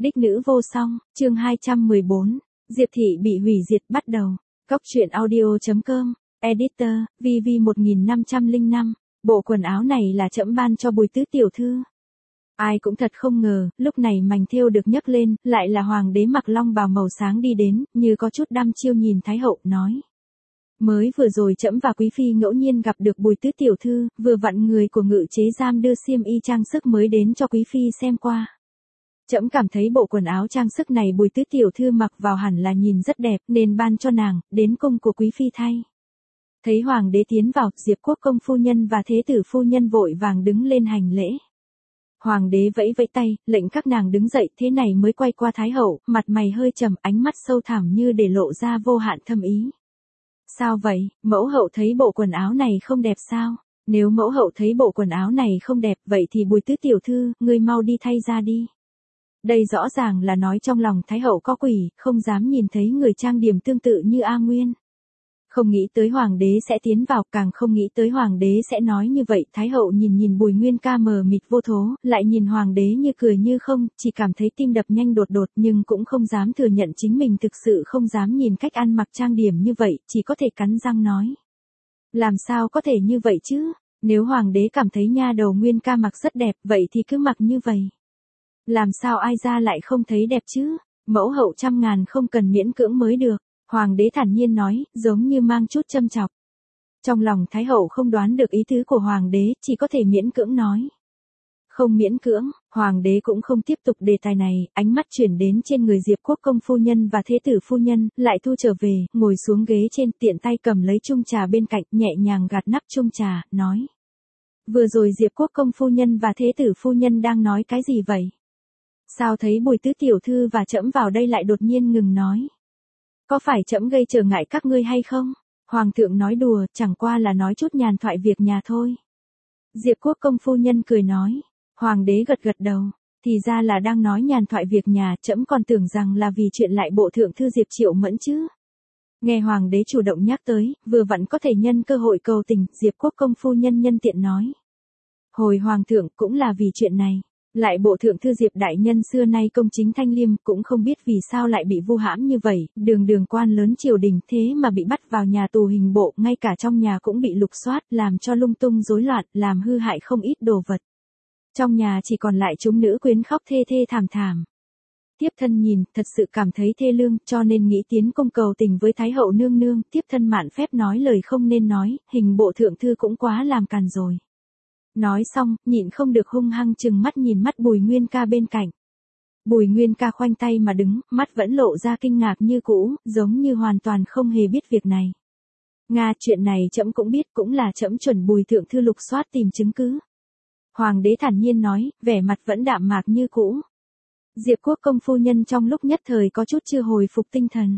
Đích nữ vô song, chương 214, Diệp Thị bị hủy diệt bắt đầu. Cóc truyện audio.com, editor, VV1505, bộ quần áo này là trẫm ban cho Bùi tứ tiểu thư. Ai cũng thật không ngờ, lúc này mành thêu được nhấc lên, lại là hoàng đế mặc long bào màu sáng đi đến, như có chút đăm chiêu nhìn Thái hậu, nói. Mới vừa rồi trẫm và quý phi ngẫu nhiên gặp được Bùi tứ tiểu thư, vừa vặn người của ngự chế giam đưa xiêm y trang sức mới đến cho quý phi xem qua. Trẫm cảm thấy bộ quần áo trang sức này Bùi tứ tiểu thư mặc vào hẳn là nhìn rất đẹp, nên ban cho nàng, đến cung của quý phi thay. Thấy hoàng đế tiến vào, Diệp quốc công phu nhân và thế tử phu nhân vội vàng đứng lên hành lễ. Hoàng đế vẫy vẫy tay, lệnh các nàng đứng dậy, thế này mới quay qua Thái hậu, mặt mày hơi trầm, ánh mắt sâu thẳm như để lộ ra vô hạn thâm ý. Sao vậy, mẫu hậu thấy bộ quần áo này không đẹp sao? Nếu mẫu hậu thấy bộ quần áo này không đẹp, vậy thì Bùi tứ tiểu thư, ngươi mau đi thay ra đi. Đây rõ ràng là nói trong lòng Thái hậu có quỷ, không dám nhìn thấy người trang điểm tương tự như A Nguyên. Không nghĩ tới hoàng đế sẽ tiến vào, càng không nghĩ tới hoàng đế sẽ nói như vậy. Thái hậu nhìn Bùi Nguyên ca mờ mịt vô thố, lại nhìn hoàng đế như cười như không, chỉ cảm thấy tim đập nhanh đột đột, nhưng cũng không dám thừa nhận chính mình thực sự không dám nhìn cách ăn mặc trang điểm như vậy, chỉ có thể cắn răng nói. Làm sao có thể như vậy chứ? Nếu hoàng đế cảm thấy nha đầu Nguyên ca mặc rất đẹp, vậy thì cứ mặc như vậy. Làm sao ai ra lại không thấy đẹp chứ? Mẫu hậu trăm ngàn không cần miễn cưỡng mới được. Hoàng đế thản nhiên nói, giống như mang chút châm chọc. Trong lòng Thái hậu không đoán được ý tứ của hoàng đế, chỉ có thể miễn cưỡng nói. Không miễn cưỡng, hoàng đế cũng không tiếp tục đề tài này, ánh mắt chuyển đến trên người Diệp quốc công phu nhân và thế tử phu nhân, lại thu trở về, ngồi xuống ghế trên, tiện tay cầm lấy chung trà bên cạnh, nhẹ nhàng gạt nắp chung trà, nói. Vừa rồi Diệp quốc công phu nhân và thế tử phu nhân đang nói cái gì vậy? Sao thấy Bùi tứ tiểu thư và trẫm vào đây lại đột nhiên ngừng nói? Có phải trẫm gây trở ngại các ngươi hay không? Hoàng thượng nói đùa, chẳng qua là nói chút nhàn thoại việc nhà thôi. Diệp quốc công phu nhân cười nói. Hoàng đế gật gật đầu. Thì ra là đang nói nhàn thoại việc nhà, trẫm còn tưởng rằng là vì chuyện lại bộ thượng thư Diệp Triệu Mẫn chứ. Nghe hoàng đế chủ động nhắc tới, vừa vặn có thể nhân cơ hội cầu tình, Diệp quốc công phu nhân nhân tiện nói. Hồi hoàng thượng cũng là vì chuyện này. Lại bộ thượng thư Diệp đại nhân xưa nay công chính thanh liêm, cũng không biết vì sao lại bị vu hãm như vậy, đường quan lớn triều đình thế mà bị bắt vào nhà tù hình bộ, ngay cả trong nhà cũng bị lục soát, làm cho lung tung rối loạn, làm hư hại không ít đồ vật. Trong nhà chỉ còn lại chúng nữ quyến khóc thê thê thảm thảm. Tiếp thân nhìn, thật sự cảm thấy thê lương, cho nên nghĩ tiến công cầu tình với Thái hậu nương nương, tiếp thân mạn phép nói lời không nên nói, hình bộ thượng thư cũng quá làm càn rồi. Nói xong, nhịn không được hung hăng chừng mắt nhìn mắt Bùi Nguyên ca bên cạnh. Bùi Nguyên ca khoanh tay mà đứng, mắt vẫn lộ ra kinh ngạc như cũ, giống như hoàn toàn không hề biết việc này. Nga, chuyện này trẫm cũng biết, cũng là trẫm chuẩn Bùi thượng thư lục soát tìm chứng cứ. Hoàng đế thản nhiên nói, vẻ mặt vẫn đạm mạc như cũ. Diệp quốc công phu nhân trong lúc nhất thời có chút chưa hồi phục tinh thần.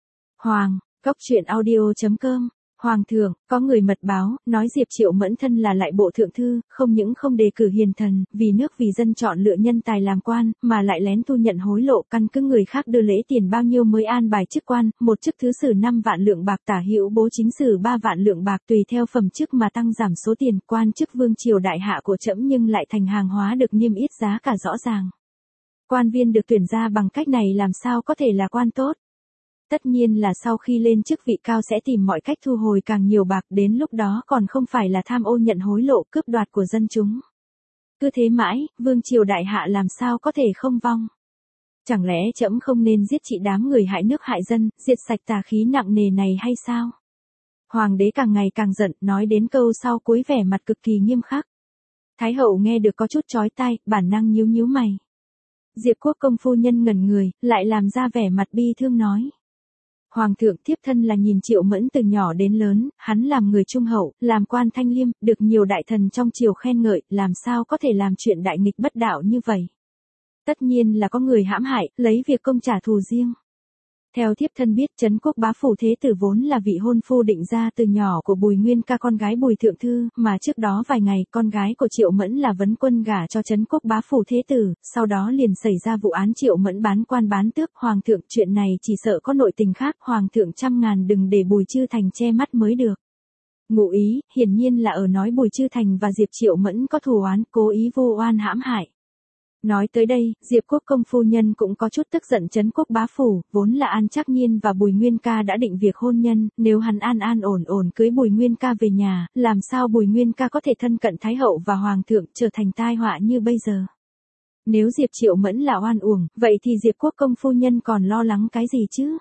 Cóc truyện audio.com. Hoàng thượng, có người mật báo, nói Diệp Triệu Mẫn thân là lại bộ thượng thư, không những không đề cử hiền thần, vì nước vì dân chọn lựa nhân tài làm quan, mà lại lén thu nhận hối lộ, căn cứ người khác đưa lễ tiền bao nhiêu mới an bài chức quan, một chức thứ sử 5 vạn lượng bạc, tả hữu bố chính sử 3 vạn lượng bạc, tùy theo phẩm chức mà tăng giảm số tiền. Quan chức vương triều đại hạ của trẫm nhưng lại thành hàng hóa được niêm yết giá cả rõ ràng. Quan viên được tuyển ra bằng cách này làm sao có thể là quan tốt? Tất nhiên là sau khi lên chức vị cao sẽ tìm mọi cách thu hồi càng nhiều bạc, đến lúc đó còn không phải là tham ô nhận hối lộ, cướp đoạt của dân chúng. Cứ thế mãi, vương triều đại hạ làm sao có thể không vong? Chẳng lẽ trẫm không nên giết trị đám người hại nước hại dân, diệt sạch tà khí nặng nề này hay sao? Hoàng đế càng ngày càng giận, nói đến câu sau cuối vẻ mặt cực kỳ nghiêm khắc. Thái hậu nghe được có chút chói tai, bản năng nhíu mày. Diệp quốc công phu nhân ngẩn người, lại làm ra vẻ mặt bi thương nói. Hoàng thượng, thiếp thân là nhìn Triệu Mẫn từ nhỏ đến lớn, hắn làm người trung hậu, làm quan thanh liêm, được nhiều đại thần trong triều khen ngợi, làm sao có thể làm chuyện đại nghịch bất đạo như vậy. Tất nhiên là có người hãm hại, lấy việc công trả thù riêng. Theo thiếp thân biết, Trấn Quốc bá phủ thế tử vốn là vị hôn phu định ra từ nhỏ của Bùi Nguyên ca con gái Bùi thượng thư, mà trước đó vài ngày, con gái của Triệu Mẫn là vấn quân gả cho Trấn Quốc bá phủ thế tử, sau đó liền xảy ra vụ án Triệu Mẫn bán quan bán tước. Hoàng thượng, chuyện này chỉ sợ có nội tình khác, hoàng thượng trăm ngàn đừng để Bùi Chư Thành che mắt mới được. Ngụ ý, hiển nhiên là ở nói Bùi Chư Thành và Diệp Triệu Mẫn có thù oán, cố ý vu oan hãm hại. Nói tới đây, Diệp Quốc công phu nhân cũng có chút tức giận trấn quốc bá phủ, vốn là An Trác Nhiên và Bùi Nguyên Ca đã định việc hôn nhân, nếu hắn an an ổn ổn cưới Bùi Nguyên Ca về nhà, làm sao Bùi Nguyên Ca có thể thân cận Thái hậu và Hoàng thượng trở thành tai họa như bây giờ. Nếu Diệp Triệu Mẫn là oan uổng, vậy thì Diệp Quốc công phu nhân còn lo lắng cái gì chứ?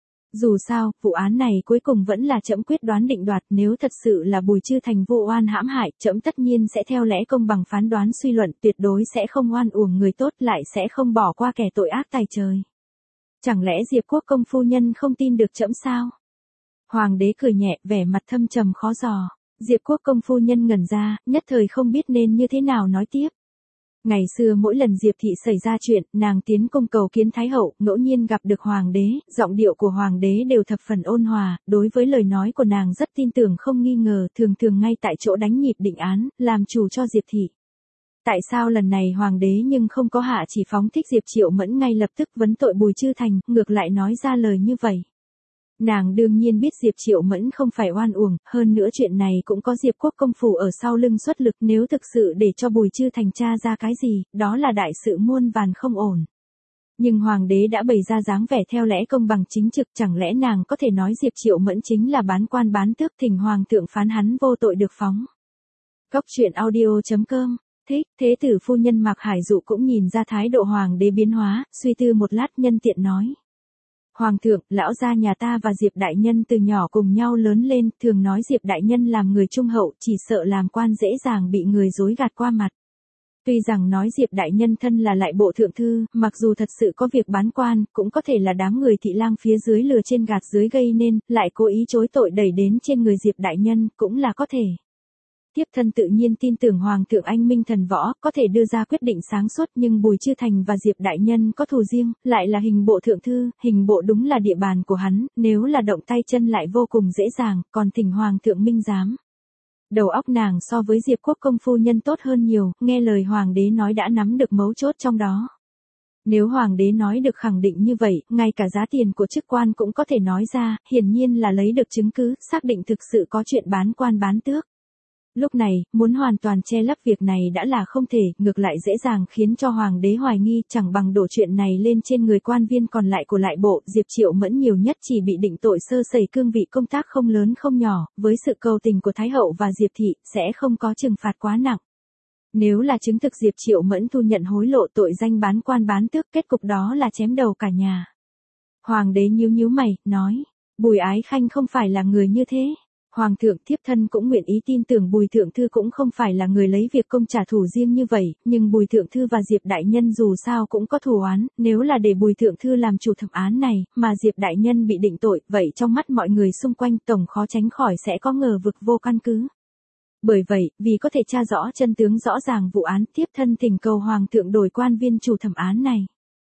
Dù sao, vụ án này cuối cùng vẫn là trẫm quyết đoán định đoạt, nếu thật sự là Bùi Chư Thành vô oan hãm hại, trẫm tất nhiên sẽ theo lẽ công bằng phán đoán suy luận, tuyệt đối sẽ không oan uổng người tốt, lại sẽ không bỏ qua kẻ tội ác tày trời. Chẳng lẽ Diệp Quốc công phu nhân không tin được trẫm sao? Hoàng đế cười nhẹ, vẻ mặt thâm trầm khó dò. Diệp Quốc công phu nhân ngẩn ra, nhất thời không biết nên như thế nào nói tiếp. Ngày xưa mỗi lần Diệp thị xảy ra chuyện, nàng tiến cung cầu kiến Thái hậu, ngẫu nhiên gặp được Hoàng đế, giọng điệu của Hoàng đế đều thập phần ôn hòa, đối với lời nói của nàng rất tin tưởng không nghi ngờ, thường thường ngay tại chỗ đánh nhịp định án, làm chủ cho Diệp thị. Tại sao lần này Hoàng đế nhưng không có hạ chỉ phóng thích Diệp Triệu Mẫn ngay lập tức vấn tội Bùi Chư Thành, ngược lại nói ra lời như vậy? Nàng đương nhiên biết Diệp Triệu Mẫn không phải oan uổng, hơn nữa chuyện này cũng có Diệp Quốc công phủ ở sau lưng xuất lực, nếu thực sự để cho Bùi Chư Thành tra ra cái gì, đó là đại sự muôn vàn không ổn. Nhưng Hoàng đế đã bày ra dáng vẻ theo lẽ công bằng chính trực, chẳng lẽ nàng có thể nói Diệp Triệu Mẫn chính là bán quan bán tước, thỉnh Hoàng thượng phán hắn vô tội được phóng. Cốc truyện audio.com. Thích, thế tử phu nhân Mạc Hải Dụ cũng nhìn ra thái độ Hoàng đế biến hóa, suy tư một lát nhân tiện nói. Hoàng thượng, lão gia nhà ta và Diệp đại nhân từ nhỏ cùng nhau lớn lên, thường nói Diệp đại nhân làm người trung hậu, chỉ sợ làm quan dễ dàng bị người dối gạt qua mặt. Tuy rằng nói Diệp đại nhân thân là lại bộ thượng thư, mặc dù thật sự có việc bán quan, cũng có thể là đám người thị lang phía dưới lừa trên gạt dưới gây nên, lại cố ý chối tội đẩy đến trên người Diệp đại nhân, cũng là có thể. Tiếp thân tự nhiên tin tưởng Hoàng thượng anh minh thần võ, có thể đưa ra quyết định sáng suốt, nhưng Bùi Chư Thành và Diệp đại nhân có thù riêng, lại là hình bộ thượng thư, hình bộ đúng là địa bàn của hắn, nếu là động tay chân lại vô cùng dễ dàng, còn thỉnh Hoàng thượng minh giám. Đầu óc nàng so với Diệp Quốc công phu nhân tốt hơn nhiều, nghe lời Hoàng đế nói đã nắm được mấu chốt trong đó. Nếu Hoàng đế nói được khẳng định như vậy, ngay cả giá tiền của chức quan cũng có thể nói ra, hiển nhiên là lấy được chứng cứ, xác định thực sự có chuyện bán quan bán tước. Lúc này, muốn hoàn toàn che lấp việc này đã là không thể, ngược lại dễ dàng khiến cho Hoàng đế hoài nghi, chẳng bằng đổ chuyện này lên trên người quan viên còn lại của lại bộ. Diệp Triệu Mẫn nhiều nhất chỉ bị định tội sơ sẩy, cương vị công tác không lớn không nhỏ, với sự cầu tình của Thái hậu và Diệp thị, sẽ không có trừng phạt quá nặng. Nếu là chứng thực Diệp Triệu Mẫn thu nhận hối lộ tội danh bán quan bán tước, kết cục đó là chém đầu cả nhà. Hoàng đế nhíu nhíu mày, nói, Bùi Ái Khanh không phải là người như thế. Hoàng thượng, thiếp thân cũng nguyện ý tin tưởng Bùi thượng thư cũng không phải là người lấy việc công trả thù riêng như vậy, nhưng Bùi thượng thư và Diệp đại nhân dù sao cũng có thù oán, nếu là để Bùi thượng thư làm chủ thẩm án này, mà Diệp đại nhân bị định tội, vậy trong mắt mọi người xung quanh tổng khó tránh khỏi sẽ có ngờ vực vô căn cứ. Bởi vậy, vì có thể tra rõ chân tướng rõ ràng vụ án, thiếp thân thỉnh cầu Hoàng thượng đổi quan viên chủ thẩm án này.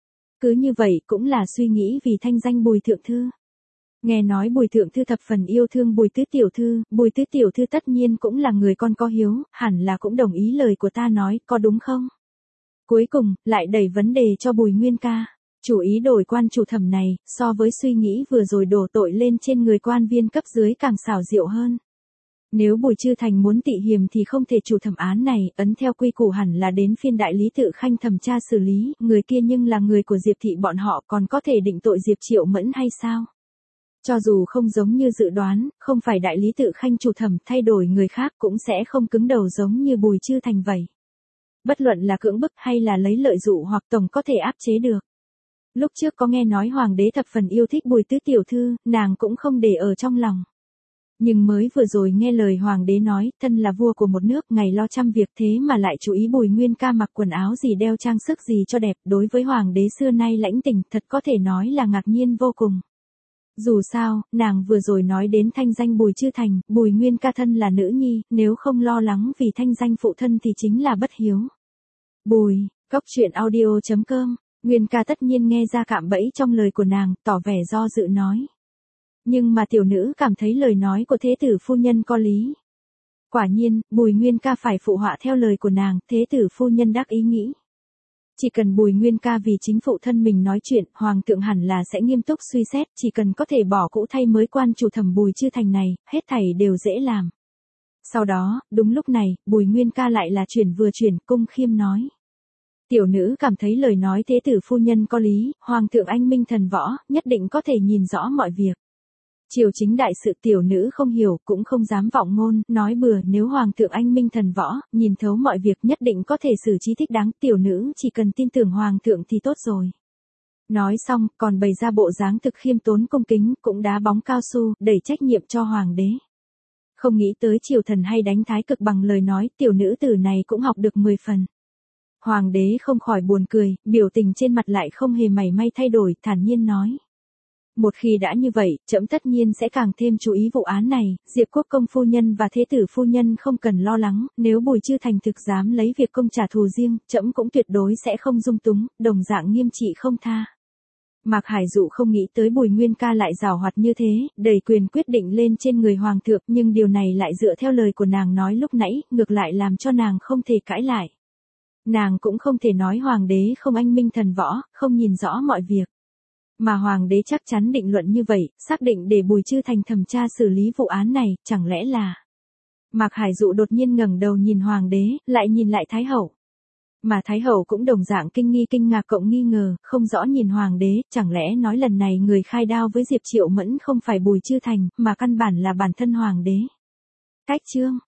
Cứ như vậy cũng là suy nghĩ vì thanh danh Bùi thượng thư. Nghe nói Bùi thượng thư thập phần yêu thương Bùi tứ tiểu thư tất nhiên cũng là người con có hiếu, hẳn là cũng đồng ý lời của ta nói, có đúng không? Cuối cùng, lại đẩy vấn đề cho Bùi Nguyên Ca. Chủ ý đổi quan chủ thẩm này, so với suy nghĩ vừa rồi đổ tội lên trên người quan viên cấp dưới càng xảo diệu hơn. Nếu Bùi Chư Thành muốn tị hiềm thì không thể chủ thẩm án này, ấn theo quy củ hẳn là đến phiên đại lý tự khanh thẩm tra xử lý, người kia nhưng là người của Diệp thị bọn họ, còn có thể định tội Diệp Triệu Mẫn hay sao? Cho dù không giống như dự đoán, không phải đại lý tự khanh chủ thẩm, thay đổi người khác cũng sẽ không cứng đầu giống như Bùi Chư Thành vậy. Bất luận là cưỡng bức hay là lấy lợi dụ hoặc tổng có thể áp chế được. Lúc trước có nghe nói Hoàng đế thập phần yêu thích Bùi tứ tiểu thư, nàng cũng không để ở trong lòng. Nhưng mới vừa rồi nghe lời Hoàng đế nói, thân là vua của một nước, ngày lo trăm việc, thế mà lại chú ý Bùi Nguyên Ca mặc quần áo gì, đeo trang sức gì cho đẹp, đối với Hoàng đế xưa nay lãnh tình, thật có thể nói là ngạc nhiên vô cùng. Dù sao, nàng vừa rồi nói đến thanh danh Bùi Chư Thành, Bùi Nguyên Ca thân là nữ nhi, nếu không lo lắng vì thanh danh phụ thân thì chính là bất hiếu. Bùi, Cốc truyện audio.com, Nguyên Ca tất nhiên nghe ra cạm bẫy trong lời của nàng, tỏ vẻ do dự nói. Nhưng mà tiểu nữ cảm thấy lời nói của thế tử phu nhân có lý. Quả nhiên, Bùi Nguyên Ca phải phụ họa theo lời của nàng, thế tử phu nhân đắc ý nghĩ. Chỉ cần Bùi Nguyên Ca vì chính phụ thân mình nói chuyện, Hoàng thượng hẳn là sẽ nghiêm túc suy xét, chỉ cần có thể bỏ cũ thay mới quan chủ thẩm Bùi Chư Thành này, hết thảy đều dễ làm. Sau đó, đúng lúc này, Bùi Nguyên Ca lại là chuyển vừa chuyển, cung khiêm nói. Tiểu nữ cảm thấy lời nói thế tử phu nhân có lý, hoàng thượng anh minh thần võ, nhất định có thể nhìn rõ mọi việc. Triều chính đại sự tiểu nữ không hiểu, cũng không dám vọng ngôn, nói bừa, nếu hoàng thượng anh minh thần võ, nhìn thấu mọi việc nhất định có thể xử trí thích đáng, tiểu nữ chỉ cần tin tưởng hoàng thượng thì tốt rồi. Nói xong, còn bày ra bộ dáng thực khiêm tốn cung kính, cũng đá bóng cao su, đẩy trách nhiệm cho hoàng đế. Không nghĩ tới triều thần hay đánh thái cực bằng lời nói, tiểu nữ tử này cũng học được 10 phần. Hoàng đế không khỏi buồn cười, biểu tình trên mặt lại không hề mảy may thay đổi, thản nhiên nói. Một khi đã như vậy, trẫm tất nhiên sẽ càng thêm chú ý vụ án này, Diệp Quốc công phu nhân và thế tử phu nhân không cần lo lắng, nếu Bùi Chư Thành thực dám lấy việc công trả thù riêng, trẫm cũng tuyệt đối sẽ không dung túng, đồng dạng nghiêm trị không tha. Mạc Hải Dụ không nghĩ tới Bùi Nguyên Ca lại giảo hoạt như thế, đẩy quyền quyết định lên trên người hoàng thượng, nhưng điều này lại dựa theo lời của nàng nói lúc nãy, ngược lại làm cho nàng không thể cãi lại. Nàng cũng không thể nói hoàng đế không anh minh thần võ, không nhìn rõ mọi việc. Mà hoàng đế chắc chắn định luận như vậy, xác định để Bùi Chư Thành thẩm tra xử lý vụ án này, chẳng lẽ là... Mạc Hải Dụ đột nhiên ngẩng đầu nhìn hoàng đế, lại nhìn lại Thái Hậu. Mà Thái Hậu cũng đồng dạng kinh ngạc cộng nghi ngờ, không rõ nhìn hoàng đế, chẳng lẽ nói lần này người khai đao với Diệp Triệu Mẫn không phải Bùi Chư Thành, mà căn bản là bản thân hoàng đế. Cách chương